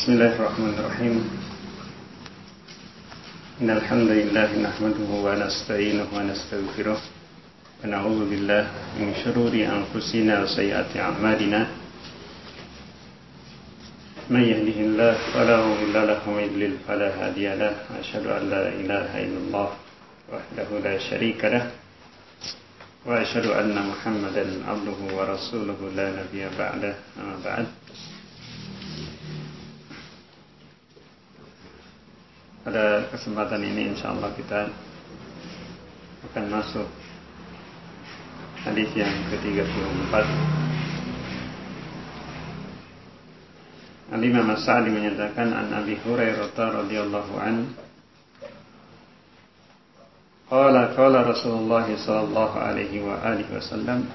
Bismillahirrahmanirrahim. Innal hamdalillah nahmaduhu wa nasta'inuhu wa nastaghfiruh wa na'udzu billahi min shururi anfusina wa sayyiati a'malina. May yahdihillahu fala mudilla lahu wa may yudlil fala hadiya lahu. Asyhadu an la ilaha illallah wahdahu la syarika lahu wa asyhadu anna Muhammadan abduhu wa rasuluhu la nabiyya ba'dahu. Amma ba'd. Pada kesempatan ini insyaallah kita akan masuk hadis yang ke-34. Al-Imam As-Sa'di menyatakan an Abi Hurairah radhiyallahu anhu qala Rasulullah sallallahu alaihi wa alihi wasallam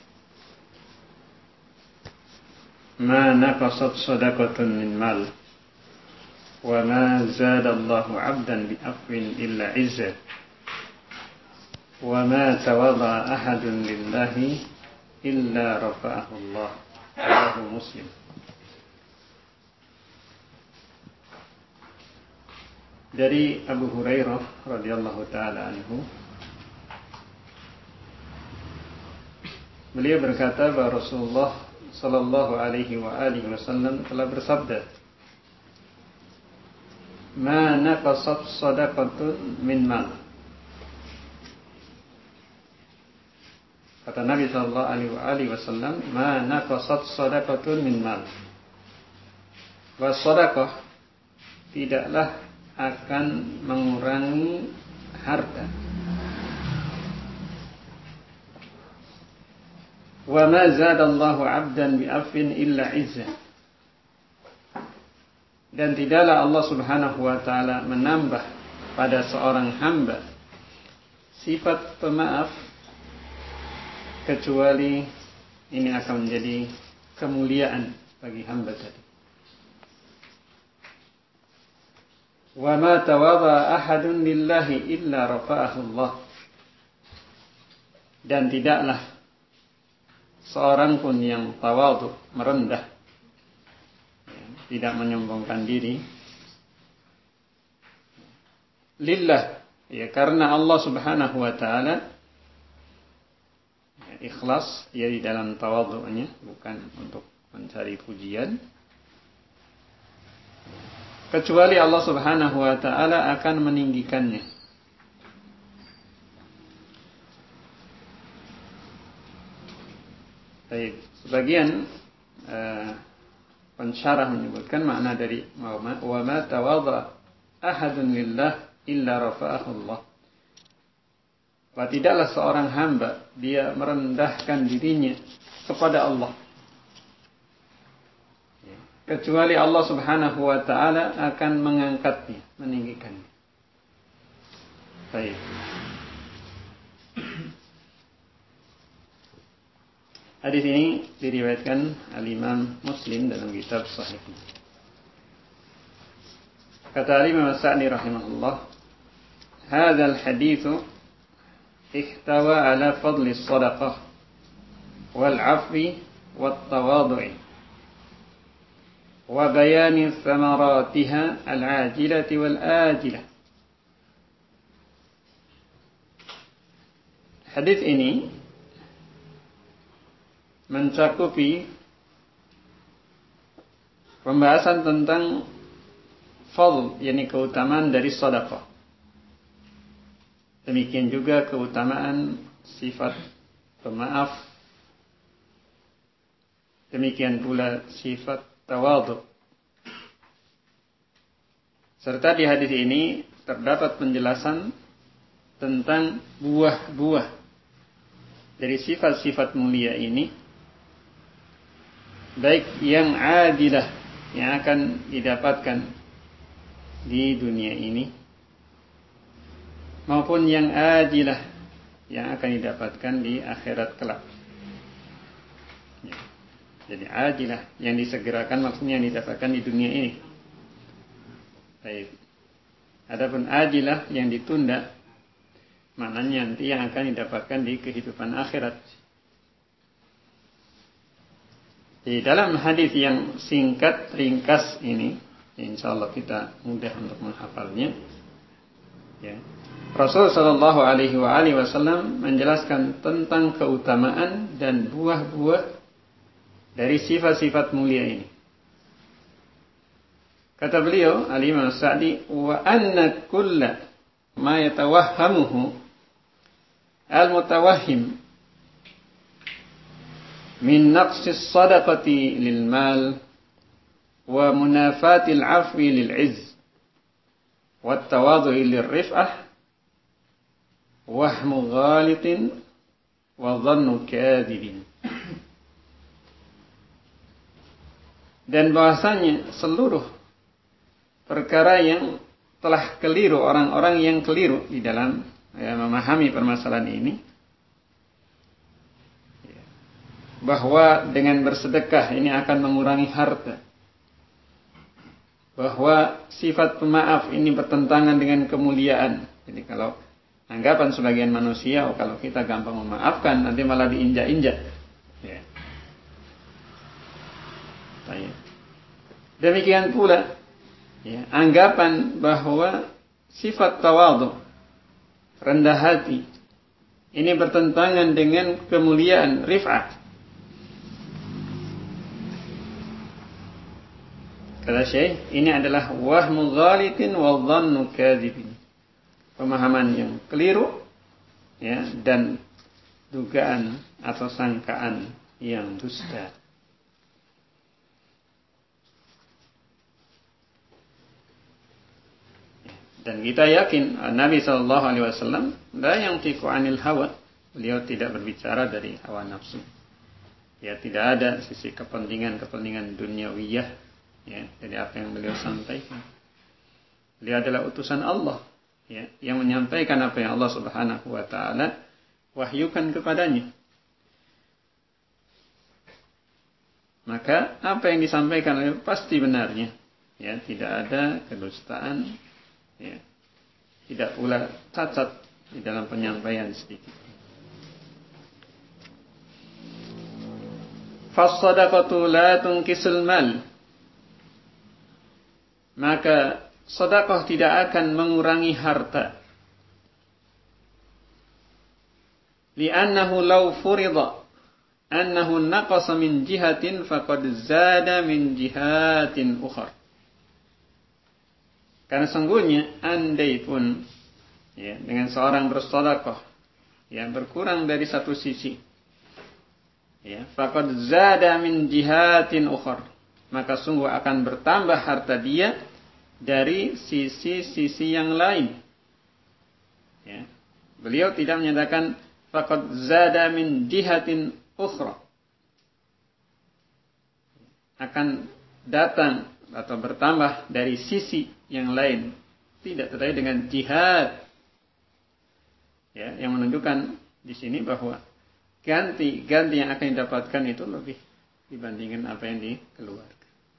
ma naqasat shadaqatun min mal wa ma zadallahu 'abdan bi afwin illa 'izza wa ma tawadha ahadun lillahi illa rafa'ahu Allah. Rawahu Muslim. Dari Abu Hurairah radhiyallahu taala anhu, beliau berkata bahwa Rasulullah sallallahu alaihi wa alihi wasallam telah bersabda, ma naqasat shadaqatun min mal. Kata Nabi sallallahu alaihi wasallam, ma naqasat shadaqatun min mal. Wa shadaqah tidaklah akan mengurangi harta. Wa ma zadallahu 'abdan bi afwin illa 'izza. Dan tidaklah Allah subhanahu wa ta'ala menambah pada seorang hamba sifat pemaaf kecuali ini akan menjadi kemuliaan bagi hamba tadi. Wa ma tawadha ahadun lillahi illa rafa'ahu Allah. Dan tidaklah seorang pun yang tawadhu, merendah, tidak menyombongkan diri lillah, ya, karena Allah subhanahu wa ta'ala, ya, ikhlas ya di dalam tawadhu'nya, bukan untuk mencari pujian, kecuali Allah subhanahu wa ta'ala akan meninggikannya. Baik, sebagian pensyarah menyebutkan makna dari wa ma tawadha ahadun lillah illa rafa'ahu Allah. Bahwa tidaklah seorang hamba dia merendahkan dirinya kepada Allah, kecuali Allah subhanahu wa ta'ala akan mengangkatnya, meninggikannya. Baik. Hadis ini diriwayatkan Al-Imam Muslim dalam kitab Sahihnya. Kata Al-Imam As-Sa'di rahimahullah, "Hadzal hadits ihtawa ala fadli as-shadaqah wal 'afwi wat tawadhu' wa bayani thamaratiha al-'ajilati wal ajilah." Hadis ini mencakupi pembahasan tentang fadl, yakni keutamaan dari sedekah. Demikian juga keutamaan sifat pemaaf. Demikian pula sifat tawadhu. Serta di hadis ini terdapat penjelasan tentang buah-buah dari sifat-sifat mulia ini, baik yang adilah yang akan didapatkan di dunia ini maupun yang ajilah yang akan didapatkan di akhirat kelak. Ya. Jadi ajilah yang disegerakan maksudnya yang didapatkan di dunia ini. Baik. Adapun ajilah yang ditunda maknanya nanti yang akan didapatkan di kehidupan akhirat. Di dalam hadis yang singkat ringkas ini insyaallah kita mudah untuk menghafalnya. Ya. Rasul sallallahu alaihi wasallam menjelaskan tentang keutamaan dan buah-buah dari sifat-sifat mulia ini. Kata beliau, Al-Imam Sa'di, wa anna kulla ma yatawahhamuhu al-mutawahhim min naqsis sadaqati lil mal wa munafatil afwi lil izz wa tawadhu'i lir rif'ah wahmu ghalitin wa dhannu kadhibin. Dan bahasanya seluruh perkara yang telah keliru, orang-orang yang keliru di dalam memahami permasalahan ini, bahwa dengan bersedekah ini akan mengurangi harta, bahwa sifat pemaaf ini bertentangan dengan kemuliaan. Jadi kalau anggapan sebagian manusia, kalau kita gampang memaafkan nanti malah diinjak-injak. Ya. Demikian pula anggapan bahwa sifat tawadhu, rendah hati, ini bertentangan dengan kemuliaan, rif'ah. Kata Syekh, ini adalah wahmu ghalitin wa dhannu kadzibin. Pemahaman yang keliru, dan dugaan atau sangkaan yang dusta. Dan kita yakin Nabi SAW la yantiqu 'anil hawa, beliau tidak berbicara dari hawa nafsu. Ya, tidak ada sisi kepentingan duniawiyah dari apa yang beliau sampaikan. Beliau adalah utusan Allah, yang menyampaikan apa yang Allah Subhanahu wa taala wahyukan kepadanya. Maka apa yang disampaikan pasti benarnya. Tidak ada kedustaan, tidak pula cacat di dalam penyampaian sedikit. Fas-shadaqatu la tunkisul mal. Maka sedekah tidak akan mengurangi harta. Li'annahu law furida annahu naqasa min jihatin faqad zada min jihatin ukhra. Karena sungguhnya andai pun dengan seorang bersedekah berkurang dari satu sisi, faqad zada min jihatin ukhra, maka sungguh akan bertambah harta dia dari sisi-sisi yang lain. Beliau tidak menyatakan faqad zada min jihatin ukhra, akan datang atau bertambah dari sisi yang lain. Tidak, terkait dengan jihad. Yang menunjukkan di sini bahwa ganti yang akan didapatkan itu lebih dibandingkan apa yang dikeluarkan.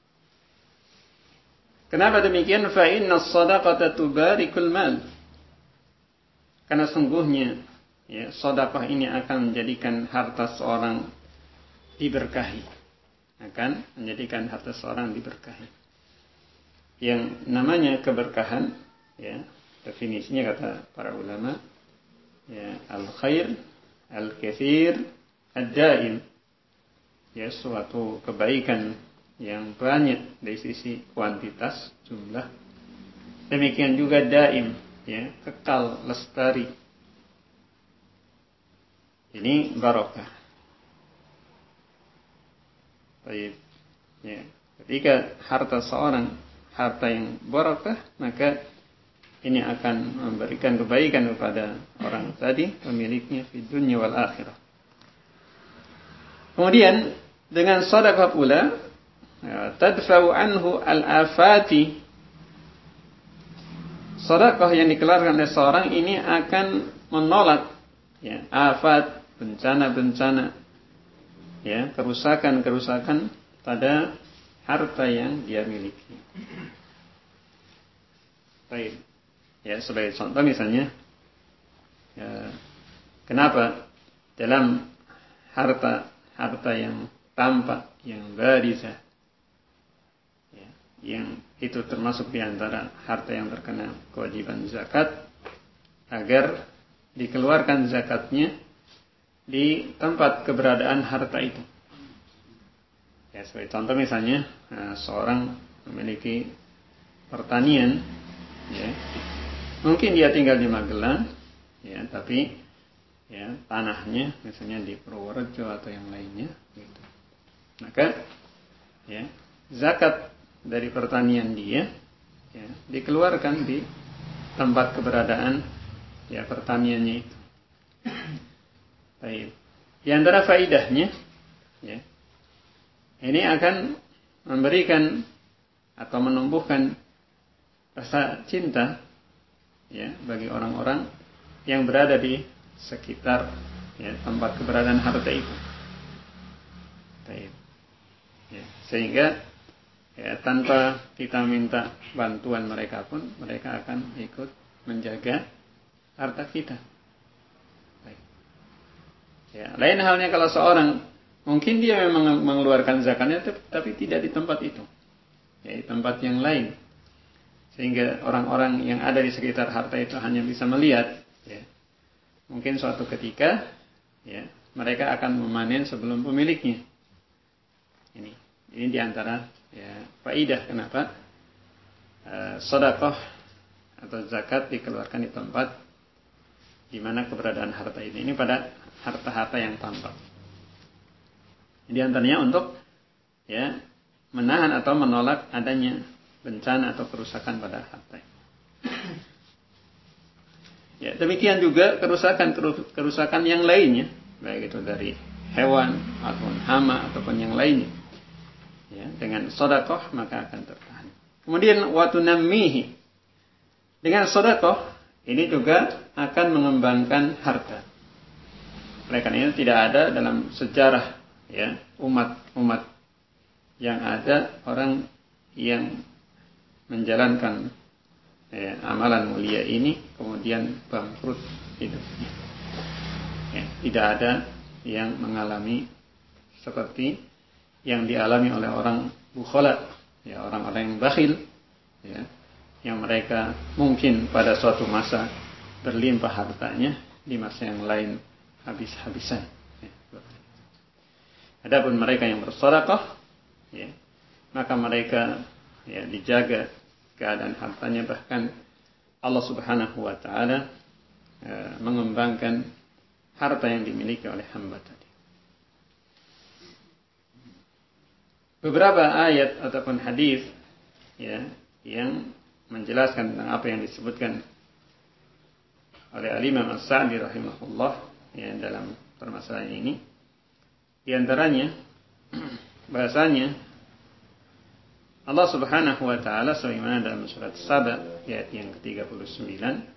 Kenapa demikian? Fa inna as-shadaqata tubarikul mal. Karena sungguhnya sedekah ini akan menjadikan harta seorang diberkahi. Akan menjadikan harta seorang diberkahi. Yang namanya keberkahan, definisinya kata para ulama, al-khair, al-katsir, ad-daim. Suatu kebaikan yang banyak dari sisi kuantitas, jumlah. Demikian juga daim, kekal, lestari. Ini barokah. Baik. Ketika harta seorang harta yang barokah, maka ini akan memberikan kebaikan kepada orang tadi, pemiliknya di dunia wal akhirah. Kemudian dengan sedekah pula tadfa'u anhu al-afati. Sedekah yang dikeluarkan oleh seorang ini akan menolak afat, bencana-bencana, kerusakan-kerusakan pada harta yang dia miliki. Baik. Sebagai contoh misalnya, kenapa dalam harta yang tampak, yang barizah, yang itu termasuk di antara harta yang terkena kewajiban zakat, agar dikeluarkan zakatnya di tempat keberadaan harta itu. Ya, sebagai contoh misalnya, seorang memiliki pertanian, ya, mungkin dia tinggal di Magelang, ya, tapi ya, tanahnya misalnya di Purworejo atau yang lainnya, gitu. Maka ya, zakat dari pertanian dia ya, dikeluarkan di tempat keberadaan ya pertaniannya itu. Baik. Di antara faidahnya, ya, ini akan memberikan atau menumbuhkan rasa cinta ya bagi orang-orang yang berada di sekitar ya, tempat keberadaan harta itu. Baik. Ya, sehingga ya, tanpa kita minta bantuan mereka pun, mereka akan ikut menjaga harta kita. Baik. Ya, lain halnya kalau seorang mungkin dia memang mengeluarkan zakatnya, tapi tidak di tempat itu, ya, di tempat yang lain, sehingga orang-orang yang ada di sekitar harta itu hanya bisa melihat. Ya, mungkin suatu ketika, ya, mereka akan memanen sebelum pemiliknya. Ini diantara ya, faidah kenapa sedekah atau zakat dikeluarkan di tempat di mana keberadaan harta ini. Ini pada harta-harta yang tampak. Di antaranya untuk ya menahan atau menolak adanya bencana atau kerusakan pada harta. Ya, demikian juga kerusakan yang lainnya, baik itu dari hewan ataupun hama ataupun yang lainnya. Ya, dengan sedekah maka akan tertahan. Kemudian watunammihi. Dengan sedekah ini juga akan mengembangkan harta. Oleh karena itu tidak ada dalam sejarah ya umat yang ada orang yang menjalankan ya, amalan mulia ini kemudian bangkrut hidupnya. Ya, tidak ada yang mengalami seperti yang dialami oleh orang bukhala, ya, orang-orang yang bakhil, ya, yang mereka mungkin pada suatu masa berlimpah hartanya, di masa yang lain habis-habisan. Ya. Adapun mereka yang bersedekah, ya, maka mereka ya, dijaga keadaan hartanya, bahkan Allah Subhanahu wa taala mengembangkan harta yang dimiliki oleh hamba tadi. Beberapa ayat ataupun hadis ya yang menjelaskan tentang apa yang disebutkan oleh Al-Imam As-Sa'di rahimahullah ya dalam permasalahan ini, di antaranya bahasanya Allah Subhanahu wa taala sebagaimana dalam surat Saba ayat yang ke-39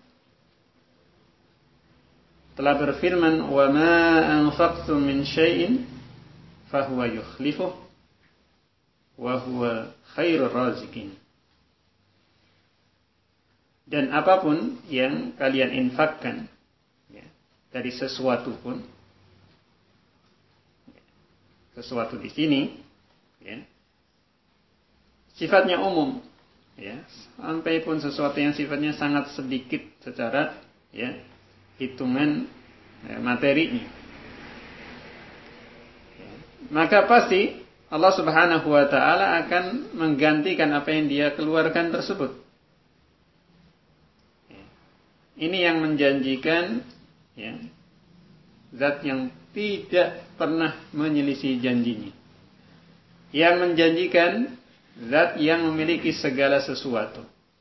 telah berfirman, "Wa ma anfaqtum min syai'in fahuwa yukhlifuh wa huwa khairur raziqin." Dan apapun yang kalian infakkan ya, dari sesuatu pun, sesuatu di sini ya, sifatnya umum ya, sampai pun sesuatu yang sifatnya sangat sedikit secara ya, hitungan ya, materinya ya, maka pasti Allah Subhanahu wa taala akan menggantikan apa yang dia keluarkan tersebut. Ini yang menjanjikan ya, zat yang tidak pernah menyelisih janjinya. Yang menjanjikan zat yang memiliki segala sesuatu.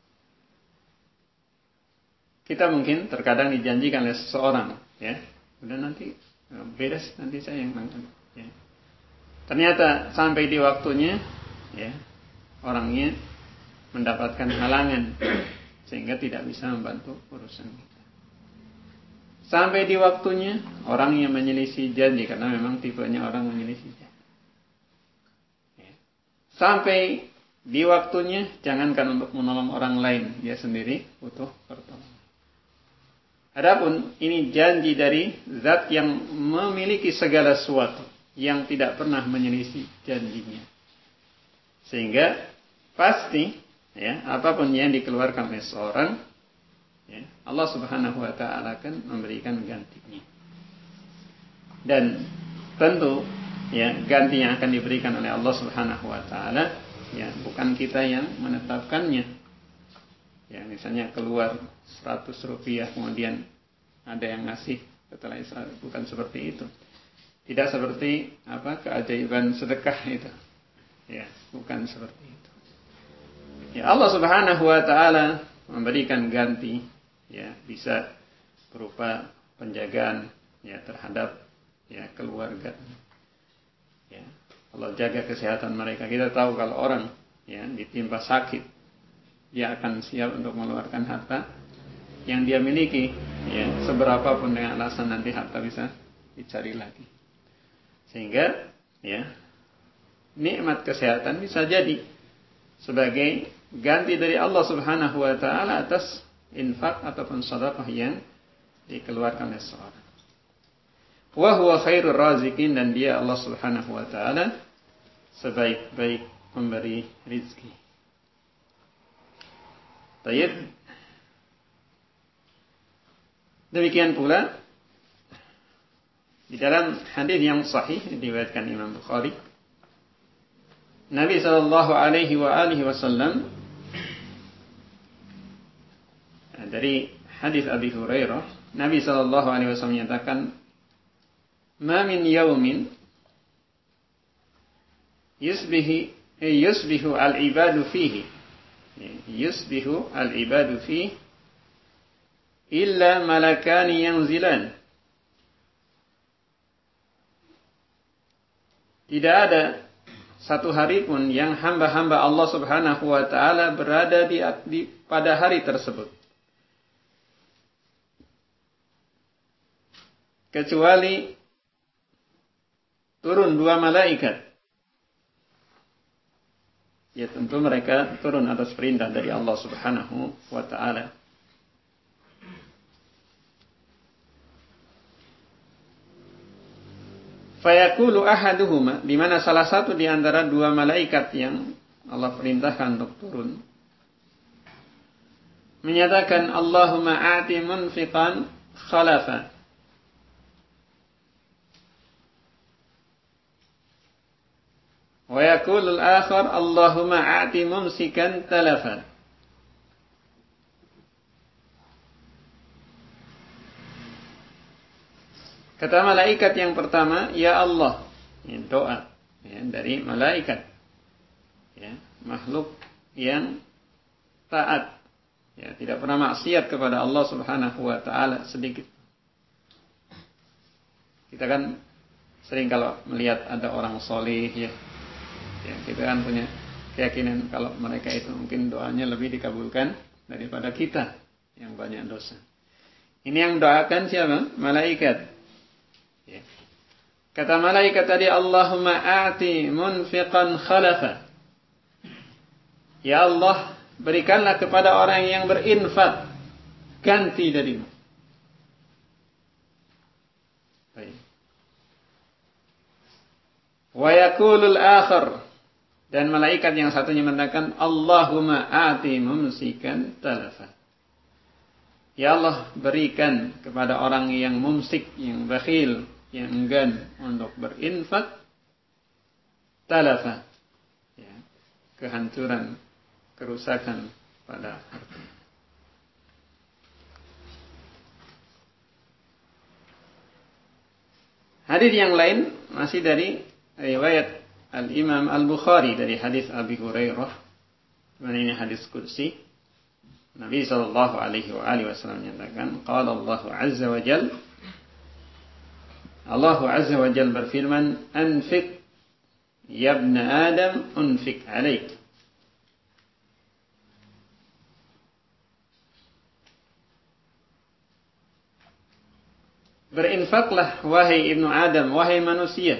Kita mungkin terkadang dijanjikan oleh seseorang, ya, udah nanti beres, nanti saya yang makan. Ya. Ternyata sampai di waktunya, ya, orangnya mendapatkan halangan sehingga tidak bisa membantu urusan kita. Sampai di waktunya orang yang menyelisih janji karena memang tipenya orang menyelisih janji. Ya. Sampai di waktunya jangankan untuk menolong orang lain, dia sendiri butuh pertolongan. Adapun ini janji dari zat yang memiliki segala sesuatu, yang tidak pernah menyelisih janjinya. Sehingga pasti ya, apapun yang dikeluarkan oleh seorang, ya, Allah Subhanahu wa taala akan memberikan gantinya. Dan tentu ya, ganti yang akan diberikan oleh Allah Subhanahu wa taala ya, bukan kita yang menetapkannya. Ya, misalnya keluar 100 rupiah kemudian ada yang ngasih setelah itu, bukan seperti itu. Tidak seperti keajaiban sedekah itu. Ya, bukan seperti itu. Ya, Allah Subhanahu wa taala memberikan ganti ya, bisa berupa penjagaan ya terhadap ya keluarga. Ya, Allah jaga kesehatan mereka. Kita tahu kalau orang ya ditimpa sakit, dia akan siap untuk mengeluarkan harta yang dia miliki ya, seberapa pun dengan alasan nanti harta bisa dicari lagi. Sehingga ya, nikmat kesehatan bisa jadi sebagai ganti dari Allah Subhanahu wa taala atas infak ataupun sedekah yang dikeluarkan oleh seorang. Wa huwa khairur raziqin, dan dia Allah Subhanahu wa taala sebaik-baik pemberi rezeki. Baik. Demikian pula di dalam hadis yang sahih diriwayatkan Imam Bukhari, Nabi sallallahu alaihi wasallam dari hadis Abi Hurairah, Nabi sallallahu alaihi wasallam menyatakan, "Ma min yaumin yusbihu al-ibadu fihi illa malakani yanzilan." Tidak ada satu hari pun yang hamba-hamba Allah Subhanahu wa taala berada pada hari tersebut, kecuali turun dua malaikat. Ya, tentu mereka turun atas perintah dari Allah Subhanahu wa taala. Fayaqulu ahaduhuma, di mana salah satu di antara dua malaikat yang Allah perintahkan untuk turun menyatakan, Allahumma a'ti munfiqan khalafa. Wa yaqulu al-akhar, Allahumma a'ti mumsikan talafa. Kata malaikat yang pertama, ya Allah, ini doa ya, dari malaikat ya, makhluk yang taat ya, tidak pernah maksiat kepada Allah Subhanahu wa taala sedikit. Kita kan sering kalau melihat ada orang soleh ya, kita kan punya keyakinan kalau mereka itu mungkin doanya lebih dikabulkan daripada kita yang banyak dosa. Ini yang doakan siapa? Malaikat. Ya. Kata malaikat tadi, Allahumma a'ti munfiqan khalafa. Ya Allah, berikanlah kepada orang yang berinfak ganti darimu. Baik. Wa yaqulul akhar, dan malaikat yang satunya mengatakan, Allahumma a'ti mumsikan talafa. Ya Allah, berikan kepada orang yang mumsik, yang bakhil, yang enggan untuk berinfak, talafa ya, kehancuran, kerusakan pada harta. Hadis yang lain masih dari riwayat Al-Imam Al-Bukhari dari hadis Abi Hurairah, mana ini hadis qudsi. Nabi sallallahu alaihi wasallam menyatakan, qala Allah azza wa jalla, Allah azza wa jalla berfirman, anfiq ya ibn Adam unfiq alaik. Berinfaklah wahai ibnu Adam, wahai manusia.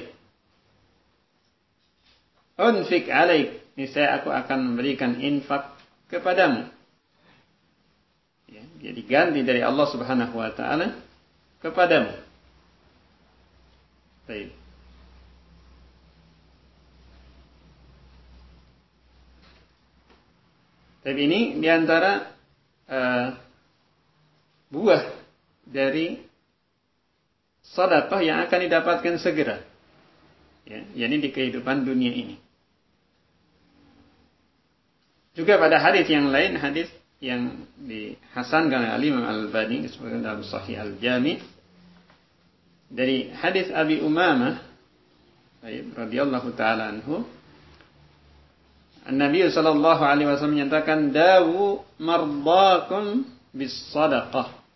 Unfiq alaik, niscaya aku akan memberikan infak kepadamu. Ya, jadi ganti dari Allah Subhanahu wa taala kepadamu. Baik. Tapi ini diantara buah dari sedekah yang akan didapatkan segera. Ya, yakni di kehidupan dunia ini. Juga pada hadis yang lain, hadis yang dihasankan oleh Imam Al-Albani disebutkan dalam Sahih Al-Jami' dari hadis Abi Umamah radhiyallahu taala anhu, Nabi sallallahu alaihi wasallam menyatakan dawu mardakum bis sadaqah.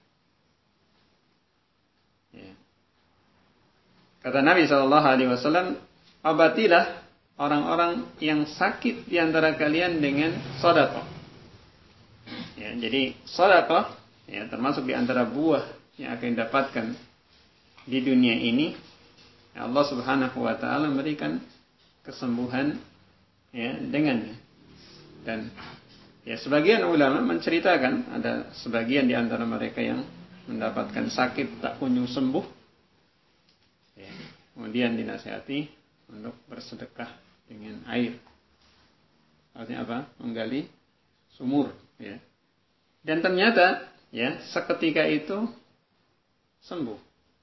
Kata Nabi sallallahu alaihi wasallam, obatilah orang-orang yang sakit di antara kalian dengan sedekah. Ya, jadi sedekah ya termasuk di antara buah yang akan didapatkan di dunia ini. Allah Subhanahu wa taala memberikan kesembuhan ya dengannya. Dan ya sebagian ulama menceritakan ada sebagian di antara mereka yang mendapatkan sakit tak kunjung sembuh. Ya, kemudian dinasihati untuk bersedekah dengan air. Artinya apa? Menggali sumur, ya. Dan ternyata, ya, seketika itu sembuh.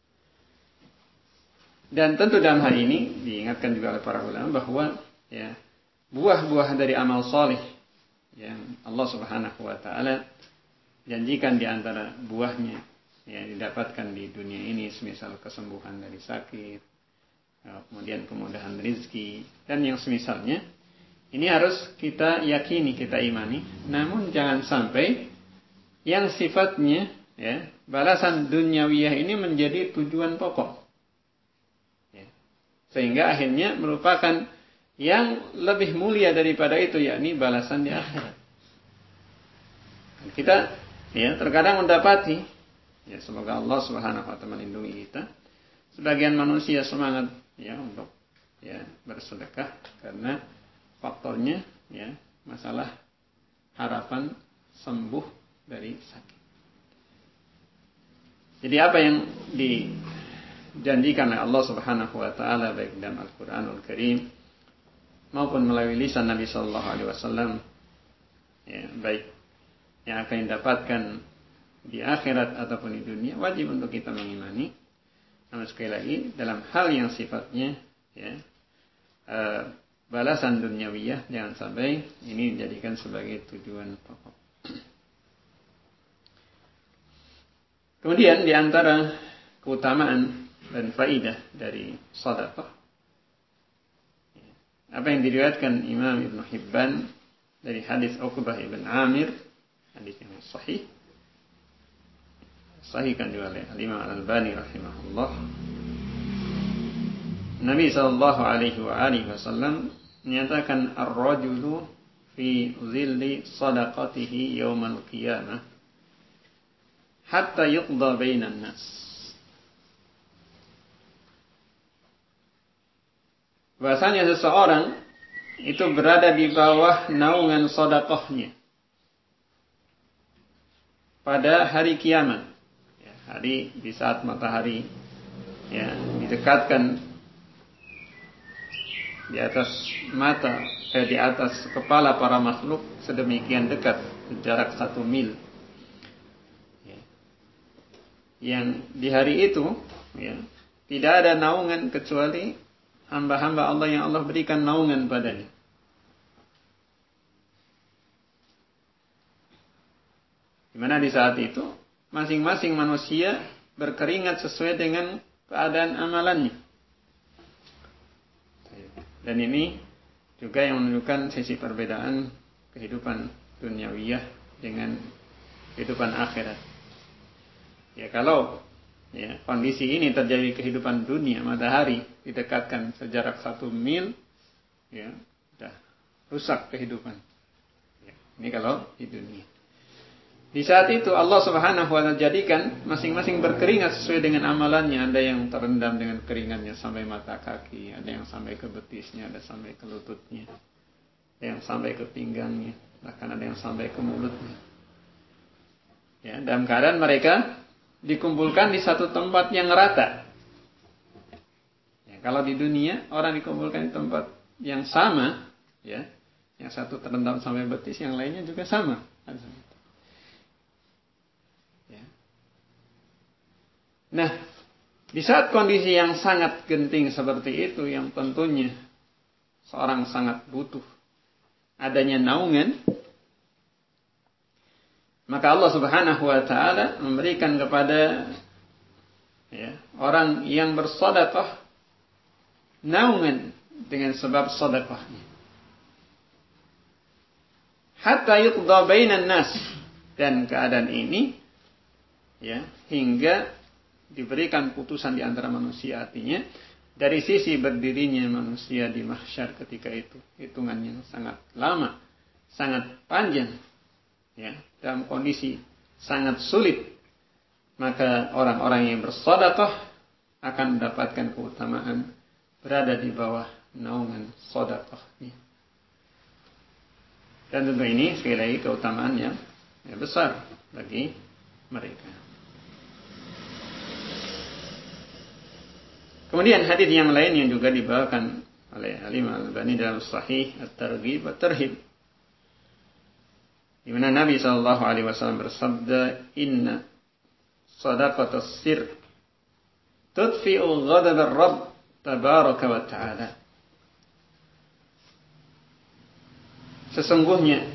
Dan tentu dalam hal ini diingatkan juga oleh para ulama bahwa, ya, buah-buah dari amal soleh yang Allah Subhanahu wa taala janjikan di antara buahnya yang didapatkan di dunia ini, semisal kesembuhan dari sakit, kemudian kemudahan rezeki dan yang semisalnya, ini harus kita yakini, kita imani. Namun jangan sampai yang sifatnya ya balasan duniawiyah ini menjadi tujuan pokok, ya. Sehingga akhirnya merupakan yang lebih mulia daripada itu, yakni balasan di akhirat. Kita ya terkadang mendapati, ya semoga Allah Subhanahu wa taala melindungi kita, sebagian manusia semangat ya untuk ya bersedekah karena faktornya ya masalah harapan sembuh dari sakit. Jadi apa yang dijanjikan oleh Allah Subhanahu wa taala baik dalam Al-Qur'anul Karim maupun melalui lisan Nabi sallallahu alaihi wasallam, ya baik yang akan didapatkan di akhirat ataupun di dunia, wajib untuk kita mengimani. Namun sekali lagi dalam hal yang sifatnya ya balasan duniawiyah, jangan sampai ini dijadikan sebagai tujuan pokok. Kemudian di antara keutamaan dan faidah dari sedekah, apa yang diriwayatkan Imam Ibn Hibban dari hadis Uqbah ibn Amir, hadis yang sahih, sahihkan juga oleh Imam Al-Albani rahimahullah. Nabi sallallahu alaihi wasallam menyatakan ar-rajulu fi zilli sadaqatihi yaumal qiyamah hatta yuqda bainan nas. Bahasanya seseorang itu berada di bawah naungan sedekahnya pada hari kiamat. Ya, hari di saat matahari ya didekatkan di atas mata, di atas kepala para makhluk sedemikian dekat, jarak 1 mil. Ya. Yang di hari itu, ya, tidak ada naungan kecuali hamba-hamba Allah yang Allah berikan naungan padanya. Di mana di saat itu masing-masing manusia berkeringat sesuai dengan keadaan amalannya. Dan ini juga yang menunjukkan sisi perbedaan kehidupan duniawiyah dengan kehidupan akhirat. Ya kalau ya, kondisi ini terjadi kehidupan dunia, matahari didekatkan sejarak 1 mil, ya sudah rusak kehidupan. Ya, ini kalau di dunia. Di saat itu Allah Subhanahu wa taala jadikan masing-masing berkeringat sesuai dengan amalannya. Ada yang terendam dengan keringatnya sampai mata kaki, ada yang sampai ke betisnya, ada sampai ke lututnya, ada yang sampai ke pinggangnya, bahkan ada yang sampai ke mulutnya. Ya, dalam keadaan mereka dikumpulkan di satu tempat yang rata. Ya, kalau di dunia orang dikumpulkan di tempat yang sama, ya, Yang satu terendam sampai betis, yang lainnya juga sama. Ya. Nah, di saat kondisi yang sangat genting seperti itu, yang tentunya seorang sangat butuh adanya naungan, maka Allah Subhanahu wa taala memberikan kepada orang yang bersedekah naungan dengan sebab sedekahnya. Hatta yuqda bainan nas, dan keadaan ini hingga diberikan putusan di antara manusia, artinya dari sisi berdirinya manusia di mahsyar ketika itu hitungannya sangat lama, sangat panjang, dalam kondisi sangat sulit, maka orang-orang yang bersedekah akan mendapatkan keutamaan berada di bawah naungan sedekahnya. Dan tentu ini sekali lagi keutamaan yang besar bagi mereka. Kemudian hadis yang lain yang juga dibawakan oleh Al-Imam Al-Albani dalam Sahih At-Targhib At-Tarhib, di mana Nabi sallallahu alaihi wasallam bersabda, "Inna shadaqatas sir tudfi'u ghadab ar-Rabb tabaraka wa ta'ala." Sesungguhnya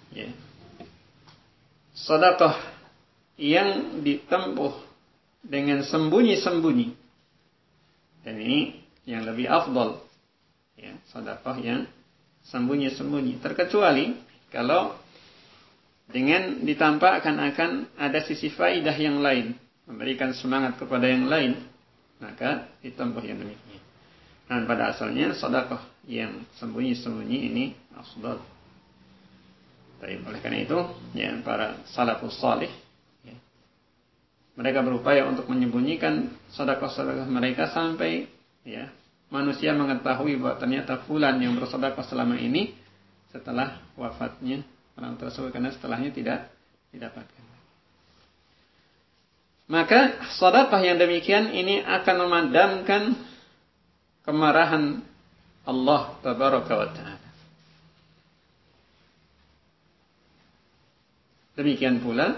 sedekah yang ditempuh dengan sembunyi-sembunyi, dan ini yang lebih afdal, sedekah yang sembunyi-sembunyi, terkecuali kalau dengan ditampakkan akan ada sisi faidah yang lain, memberikan semangat kepada yang lain, maka ditempuh yang demikian. Dan pada asalnya sedekah yang sembunyi-sembunyi ini afdal. Oleh karena itu, para salafus salih, mereka berupaya untuk menyembunyikan sedekah-sedekah mereka sampai manusia mengetahui bahwa ternyata fulan yang bersedekah selama ini setelah wafatnya orang tersebut, karena setelahnya tidak didapatkan. Maka sedekah yang demikian ini akan memadamkan kemarahan Allah Tabaraka wa Ta'ala. Demikian pula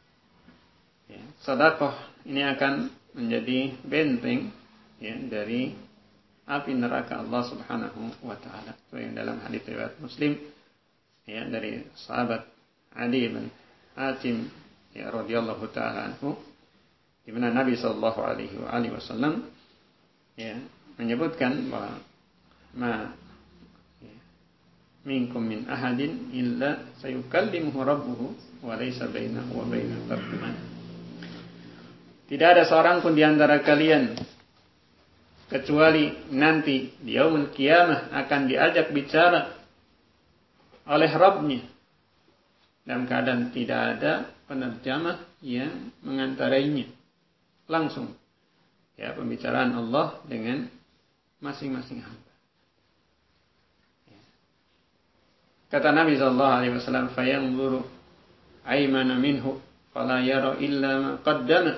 sedekah ini akan menjadi benteng dari api neraka Allah Subhanahu wa taala. Seperti dalam hadis riwayat Muslim dari sahabat Adi bin Hatim radhiyallahu taala anhu, di mana Nabi sallallahu alaihi wasallam menyebutkan bahwa minkum min ahadin illa sayukallimuhu rabbuhu wa laysa bainahu wa bainahu tarjuman. Tidak ada seorang pun di antara kalian kecuali nanti di yaumul qiyamah akan diajak bicara oleh Rabbnya dalam keadaan tidak ada penerjemah yang mengantarainya. Langsung pembicaraan Allah dengan masing-masing hamba. Kata Nabi sallallahu alaihi wasallam, "Fayanzuru aymana minhu fala yara illa ma qaddama."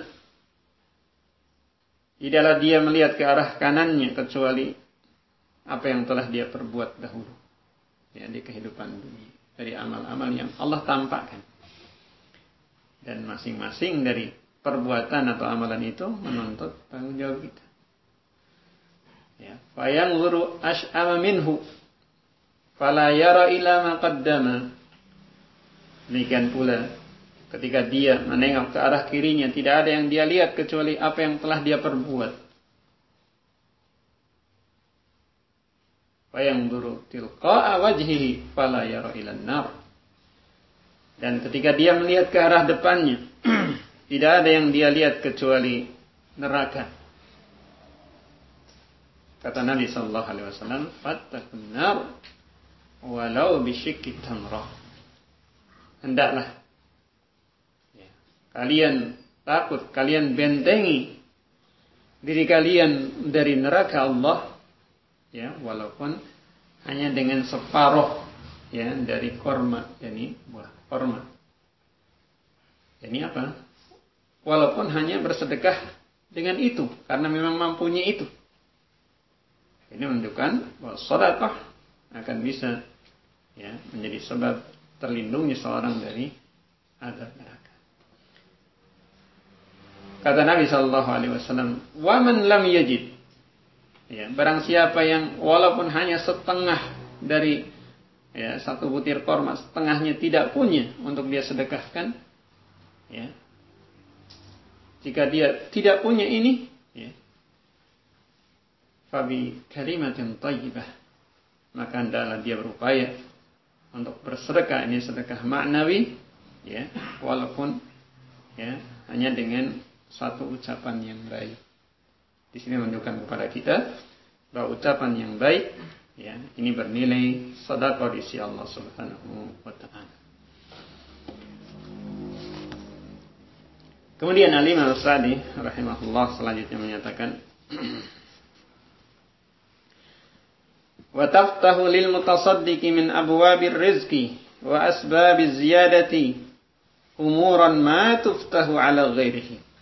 Tidaklah dia melihat ke arah kanannya kecuali apa yang telah dia perbuat dahulu di kehidupan dunia, dari amal-amal yang Allah tampakkan. Dan masing-masing dari perbuatan atau amalan itu menuntut tanggung jawab kita. Fayanzuru ash'ama minhu fala yara illa ma qaddama. Demikian pula ketika dia menengok ke arah kirinya, tidak ada yang dia lihat kecuali apa yang telah dia perbuat. Fayanzuru tilqa'a wajhihi fala yara ila an-nar. Dan ketika dia melihat ke arah depannya, tidak ada yang dia lihat kecuali neraka. Kata Nabi sallallahu alaihi wasallam, "Fattaqun nar walau bisyikki tamrah." Hendaklah kalian takut, kalian bentengi diri kalian dari neraka Allah, walaupun hanya dengan separuh dari korma, yakni buah korma. Ini apa? Walaupun hanya bersedekah dengan itu, karena memang mampunya itu. Ini menunjukkan bahwa sedekah akan bisa ya, menjadi sebab terlindungnya seorang dari azab neraka. Kata Nabi sallallahu alaihi wasallam, "Wa man lam yajid." Ya, barang siapa yang walaupun hanya setengah dari satu butir korma, setengahnya tidak punya untuk dia sedekahkan, ya. Jika dia tidak punya ini, ya, fabi kalimatin thayyibah, maka hendaklah dia berupaya untuk bersedekah, ini sedekah maknawi, ya, walaupun ya hanya dengan satu ucapan yang baik. Di sini menunjukkan kepada kita bahwa ucapan yang baik, ya, ini bernilai sedekah di sisi Allah Subhanahu wa taala. Kemudian Al-Imam As-Sa'di rahimahullah selanjutnya menyatakan, wa taftahu lil mutasaddiqi min abwabir rizqi wa asbabiz ziyadati umuran ma tuftahu ala ghairihi.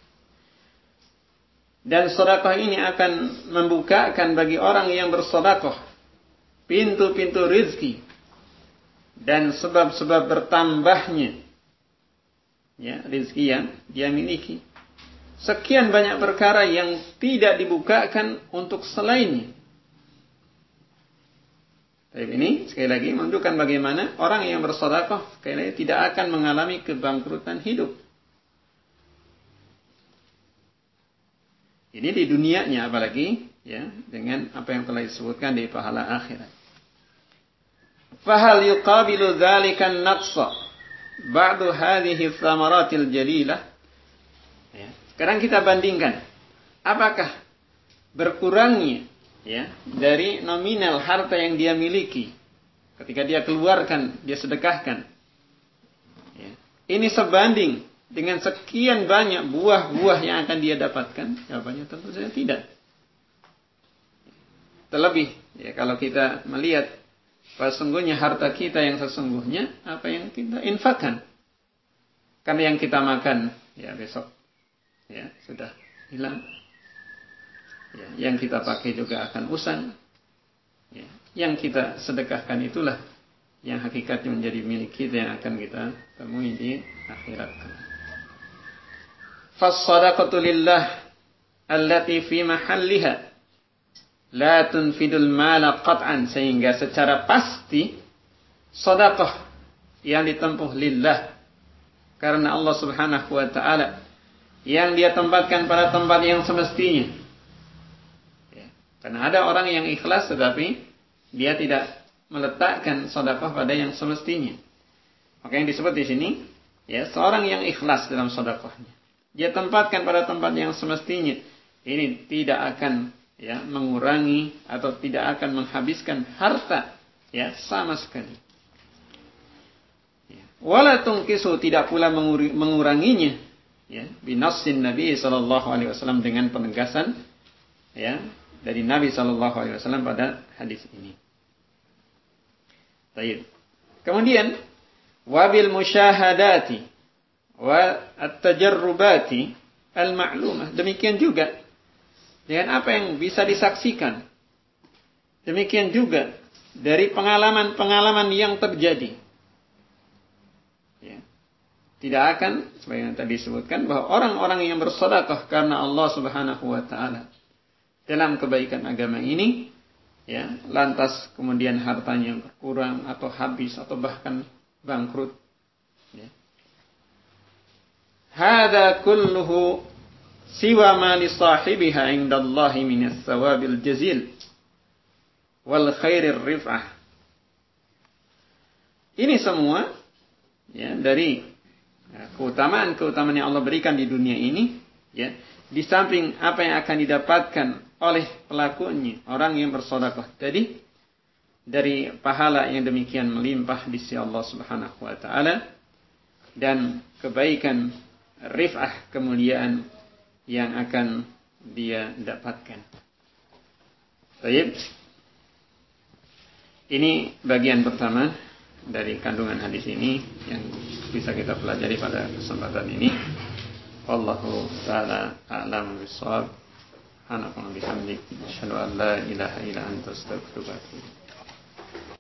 Dan sedekah ini akan membukakan bagi orang yang bersedekah pintu-pintu rizki dan sebab-sebab bertambahnya, ya, rizki yang dia miliki. Sekian banyak perkara yang tidak dibukakan untuk selainnya. Tapi ini sekali lagi menunjukkan bagaimana orang yang bersedekah sekali lagi tidak akan mengalami kebangkrutan hidup. Ini di dunianya, apalagi ya dengan apa yang telah disebutkan di pahala akhirat. Fahal yuqabilu dzalika an-naqsa ba'du hadhihi thamaratil jalilah. Ya, sekarang kita bandingkan apakah berkurangnya, ya, dari nominal harta yang dia miliki ketika dia keluarkan, dia sedekahkan, ya, ini sebanding dengan sekian banyak buah-buah yang akan dia dapatkan? Jawabannya tentu saja tidak. Terlebih, ya, kalau kita melihat bahwa sesungguhnya harta kita yang sesungguhnya apa yang kita infakkan. Karena yang kita makan, ya, besok, ya, sudah hilang. Ya, yang kita pakai juga akan usang. Ya, yang kita sedekahkan itulah yang hakikatnya menjadi milik kita yang akan kita temui di akhirat. Fas-sadaqatu lillah allati fi mahalliha la tunfidul mala qat'an, sehingga secara pasti sedekah yang ditempuh lillah karena Allah Subhanahu wa taala yang dia tempatkan pada tempat yang semestinya. Ya, karena ada orang yang ikhlas tetapi dia tidak meletakkan sedekah pada yang semestinya. Maka yang disebut di sini, ya, seorang yang ikhlas dalam sedekahnya, dia tempatkan pada tempat yang semestinya, ini tidak akan, ya, mengurangi atau tidak akan menghabiskan harta, ya, sama sekali. Ya. Wala tunqisu, tidak pula menguranginya, ya, binassin Nabi sallallahu alaihi wasallam, dengan penegasan, ya, dari Nabi sallallahu alaihi wasallam pada hadis ini. Baik. Kemudian wabil musyahadati wa at-tajarrubati al-ma'lumah, demikian juga dengan apa yang bisa disaksikan, demikian juga dari pengalaman-pengalaman yang terjadi, ya. Tidak akan, sebagaimana tadi disebutkan, bahwa orang-orang yang bersedekah karena Allah Subhanahu wa taala dalam kebaikan agama ini, ya, lantas kemudian hartanya berkurang atau habis atau bahkan bangkrut, ya. Hada kulluhu siwa ma li sahibiha indallahi minas thawabil jazil wal khairir rif'ah. Ini semua, ya, dari keutamaan-keutamaan yang Allah berikan di dunia ini, ya, di samping apa yang akan didapatkan oleh pelakunya, orang yang bersedekah tadi, dari pahala yang demikian melimpah di sisi Allah Subhanahu wa taala dan kebaikan rif'ah, kemuliaan yang akan dia dapatkan. Baik. Ini bagian pertama dari kandungan hadis ini yang bisa kita pelajari pada kesempatan ini. Wallahu ta'ala a'lam bishawab. Subhanaka wa bihamdika, asyhadu an la ilaha illa anta, astaghfiruka wa atubu ilaik.